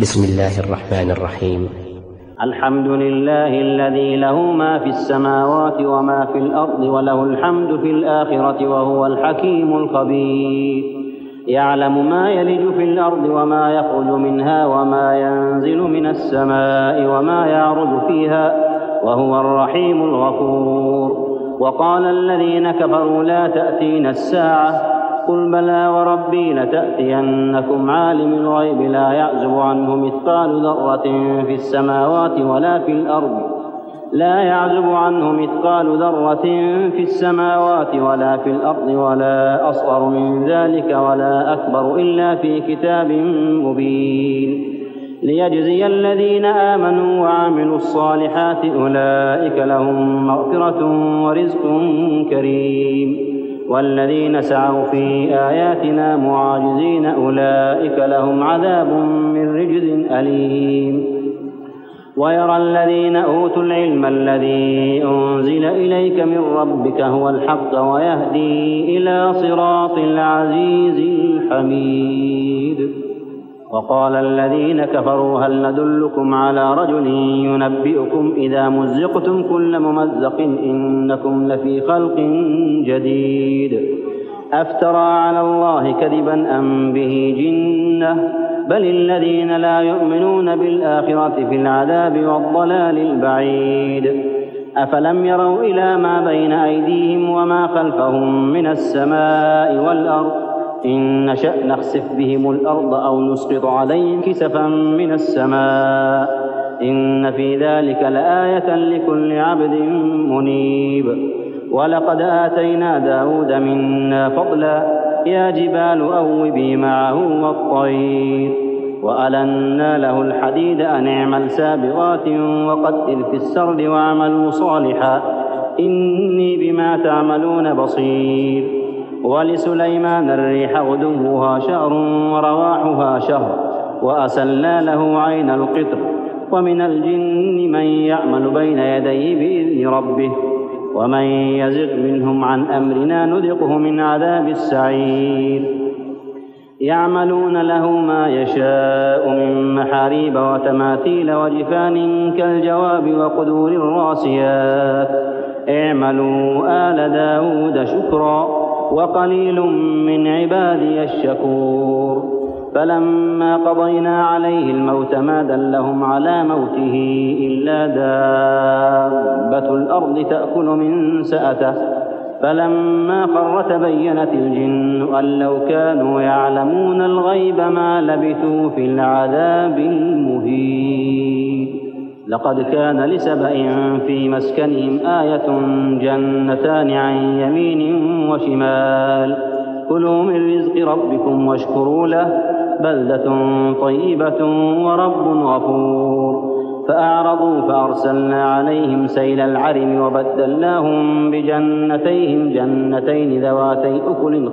بسم الله الرحمن الرحيم. الحمد لله الذي له ما في السماوات وما في الأرض وله الحمد في الآخرة وهو الحكيم الخبير. يعلم ما يلج في الأرض وما يخرج منها وما ينزل من السماء وما يعرج فيها وهو الرحيم الغفور. وقال الذين كفروا لا تأتينا الساعة قل بلى وربي لتأتينكم عالم الغيب لا يعزب عنه مثقال ذرة في السماوات ولا في الأرض ولا أصغر من ذلك ولا أكبر إلا في كتاب مبين ليجزي الذين آمنوا وعملوا الصالحات أولئك لهم مغفرة ورزق كريم. والذين سعوا في آياتنا معاجزين أولئك لهم عذاب من رجز أليم. ويرى الذين أوتوا العلم الذي أنزل إليك من ربك هو الحق ويهدي إلى صراط العزيز الحميد. وقال الذين كفروا هل ندلكم على رجل ينبئكم إذا مزقتم كل ممزق إنكم لفي خلق جديد أفترى على الله كذبا أم به جنة بل الذين لا يؤمنون بالآخرة في العذاب والضلال البعيد. أفلم يروا إلى ما بين أيديهم وما خلفهم من السماء والأرض إن نشأ نخسف بهم الأرض أو نسقط عليهم كسفا من السماء إن في ذلك لآية لكل عبد منيب. ولقد آتينا داود منا فضلا يا جبال أوبي معه والطير وألنا له الحديد أن اعمل سابغات وقدر في السرد واعملوا صالحا إني بما تعملون بصير. ولسليمان الريح غدوها شهر ورواحها شهر وأسلنا له عين القطر ومن الجن من يعمل بين يديه بإذن ربه ومن يزغ منهم عن أمرنا نذقه من عذاب السعير. يعملون له ما يشاء من محاريب وتماثيل وجفان كالجواب وقدور الراسيات اعملوا آل داود شكرا وقليل من عبادي الشكور. فلما قضينا عليه الموت ما دلهم على موته إلا دابة الأرض تأكل من سأته فلما خر تبينت الجن أن لو كانوا يعلمون الغيب ما لبثوا في العذاب المهين. لقد كان لسبأ في مسكنهم آية جنتان عن يمين وشمال كلوا من رزق ربكم واشكروا له بلدة طيبة ورب غفور. فأعرضوا فأرسلنا عليهم سيل العرم وبدلناهم بجنتيهم جنتين ذواتي أكل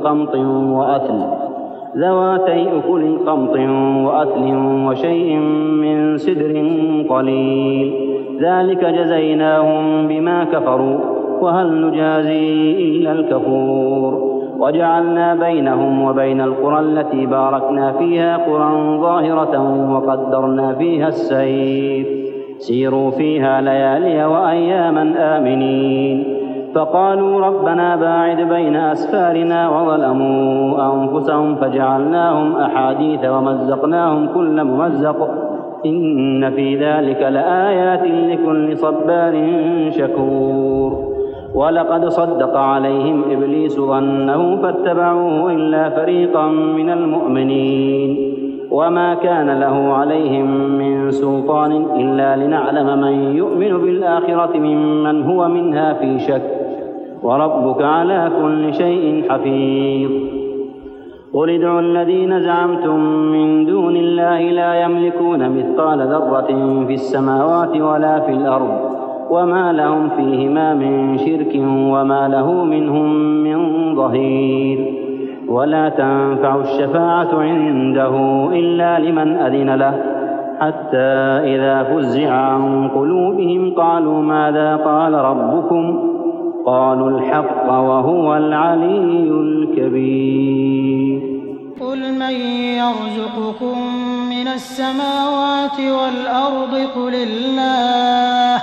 خمط وأثل وشيء من سدر قليل ذلك جزيناهم بما كفروا وهل نجازي إلا الكفور. وجعلنا بينهم وبين القرى التي باركنا فيها قرى ظاهرة وقدرنا فيها السير سيروا فيها ليالي وأياما آمنين. فقالوا ربنا باعد بين أسفارنا وظلموا أنفسهم فجعلناهم أحاديث ومزقناهم كل ممزق إن في ذلك لآيات لكل صبار شكور. ولقد صدق عليهم إبليس ظنه فاتبعوه إلا فريقا من المؤمنين وما كان له عليهم من سلطان إلا لنعلم من يؤمن بالآخرة ممن هو منها في شك وربك على كل شيء حفيظ. قل ادعوا الذين زعمتم من دون الله لا يملكون مثقال ذرة في السماوات ولا في الأرض وما لهم فيهما من شرك وما له منهم من ظهير. ولا تنفع الشفاعة عنده إلا لمن أذن له حتى إذا فزع عن قلوبهم قالوا ماذا قال ربكم قالوا الحق وهو العلي الكبير. قل من يرزقكم من من السماوات والأرض قل الله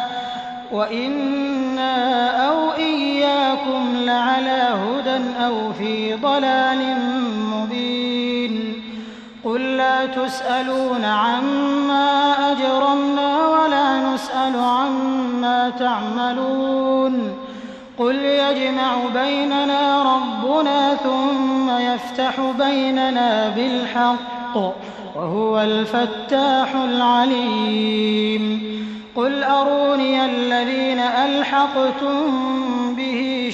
وإنا أو إياكم لعلى هدى أو في ضلال مبين قل لا تسألون عما أجرمنا ولا نسأل عما تعملون قل يجمع بيننا ربنا ثم يفتح بيننا بالحق وهو الفتاح العليم قل أروني الذين ألحقتم به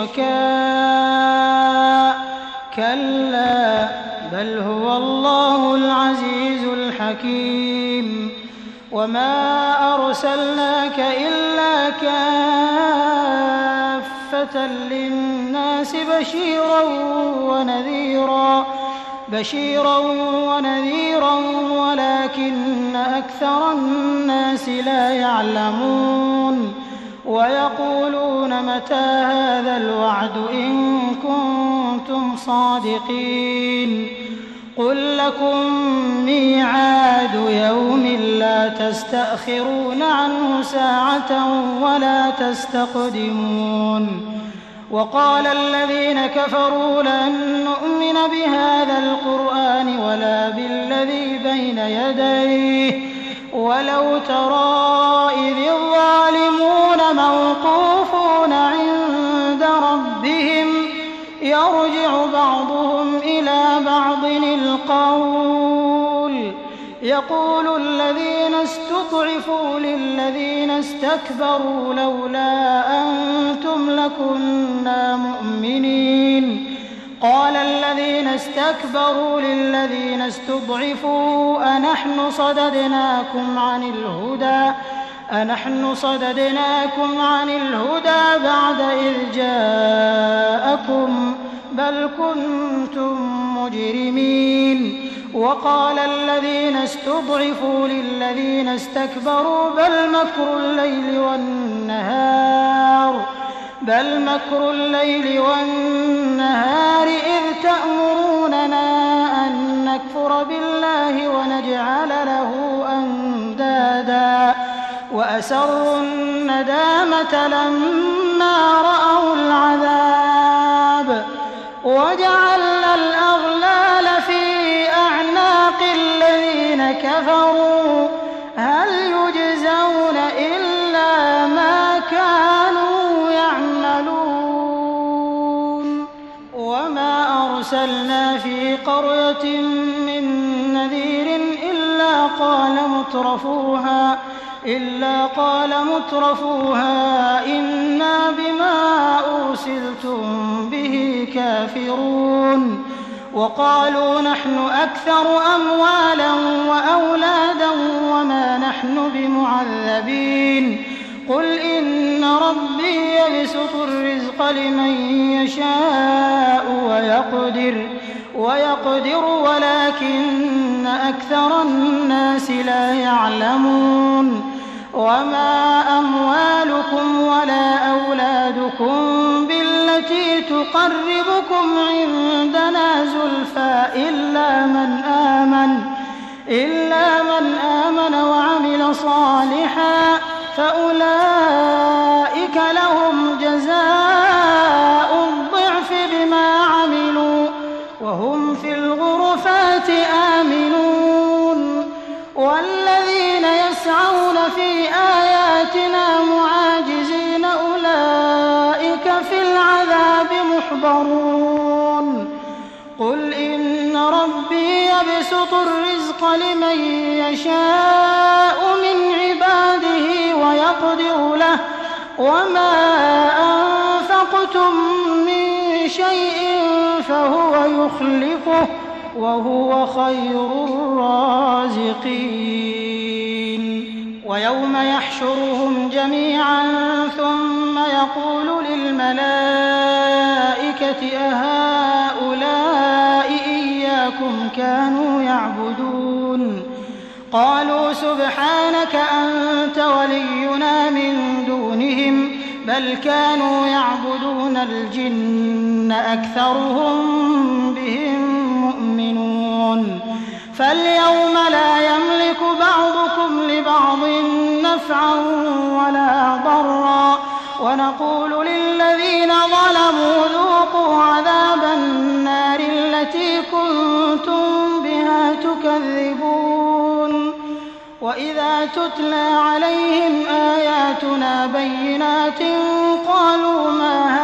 شركاء كلا بل هو الله العزيز الحكيم وما أرسلناك إلا كافة للناس بشيرا ونذيرا ولكن أكثر الناس لا يعلمون ويقولون متى هذا الوعد إن كنتم صادقين قل لكم ميعاد يوم لا تستأخرون عنه ساعة ولا تستقدمون وقال الذين كفروا لن نؤمن بهذا القرآن ولا بالذي بين يديه ولو ترى إذ الظالمون موقوفون عند ربهم يرجع بعضهم إلى بعض القول يقول الذين استضعفوا للذين استكبروا لولا أنتم لكنا مؤمنين قال الذين استكبروا للذين استضعفوا أنحن صددناكم عن الهدى بعد إذ جاءكم بل كنتم مجرمين وقال الذين استضعفوا للذين استكبروا بل مكر الليل والنهار إذ تأمروننا أن نكفر بالله ونجعل له أندادا وأسروا الندامة لما رأوا العذاب وجعلنا الأغلال في أعناق الذين كفروا هل يجزون إلا ما كانوا يعملون وما أرسلنا في قرية من نذير إلا قال مترفوها إنا بما أرسلتم به كافرون وقالوا نحن أكثر أموالا وأولادا وما نحن بمعذبين قل إن ربي يبسط الرزق لمن يشاء ويقدر ولكن أكثر الناس لا يعلمون وما أموالكم ولا أولادكم بالتي تقربكم عندنا زلفى إلا من آمن وعمل صالحا فأولئك لهم جزاء الضعف بما عملوا وهم في الغرفات آمنون والذين يسعون في آياتنا معاجزين أولئك في العذاب محضرون قل إن ربي يبسط الرزق لمن يشاء من عباده ويقدر له وما أنفقتم من شيء فهو يخلفه وهو خير الرازقين ويوم يحشرهم جميعا ثم يقول للملائكة أهؤلاء إياكم كانوا يعبدون قالوا سبحانك أنت ولينا من دونهم بل كانوا يعبدون الجن أكثرهم بهم مؤمنون فاليوم لا يملك بعضكم لبعض نفعا ولا ضرا ونقول للذين ظلموا ذوقوا عذاب النار التي كنتم بها تكذبون وإذا تتلى عليهم آياتنا بينات قالوا ما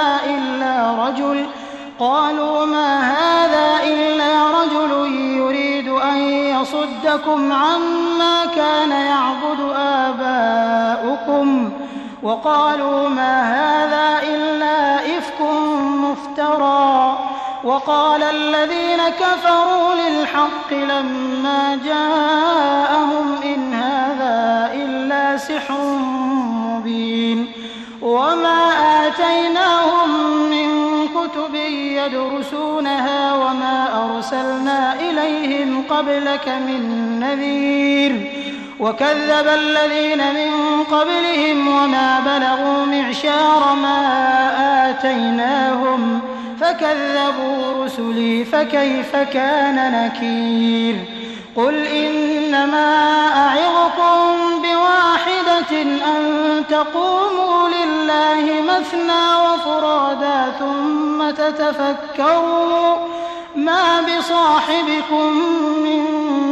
هذا إلا رجل يريد أن يصدكم عما كان يعبد آباؤكم وقالوا ما هذا إلا إفك مفترى وقال الذين كفروا للحق لما جاءهم إن هذا إلا سحر مبين وما آتيناهم من كتب يدرسونها وما أرسلنا إليهم قبلك من نذير وكذب الذين من قبلهم وما بلغوا معشار ما آتيناهم فكذبوا رسلي فكيف كان نكير قل إنما أعظكم بواحدة أن تقوموا لله مثنى وفرادا ثم تتفكروا ما بصاحبكم من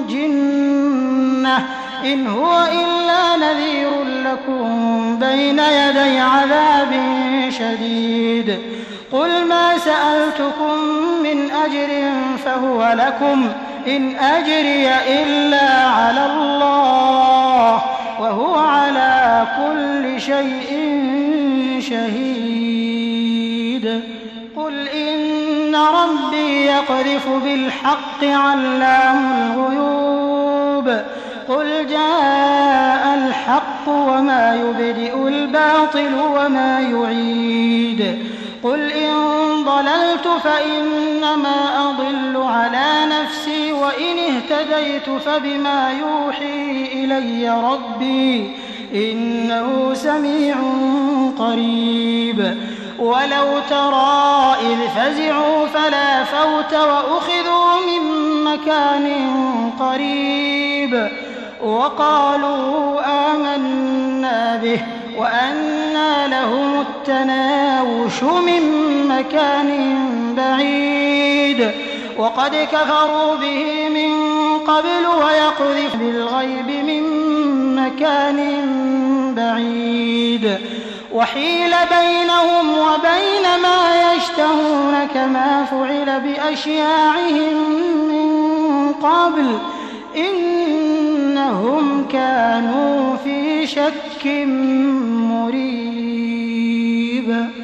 جنة إن هو إلا نذير لكم بين يدي عذاب شديد قل ما سألتكم من أجر فهو لكم إن أجري إلا على الله وهو على كل شيء شهيد قل إن ربي يقذف بالحق علام الغيوب قل جاء الحق وما يبدئ الباطل وما يعيد قل إن ضللت فإنما أضل على نفسي وإن اهتديت فبما يوحي إلي ربي إنه سميع قريب ولو ترى إذ فزعوا فلا فوت وأخذوا من مكان قريب وقالوا آمنا به وأنى لهم التناوش من مكان بعيد وقد كفروا به من قبل ويقذف بالغيب من مكان بعيد وحيل بينهم وبين ما يشتهون كما فعل بأشياعهم من قبل إنهم كانوا في شك مريب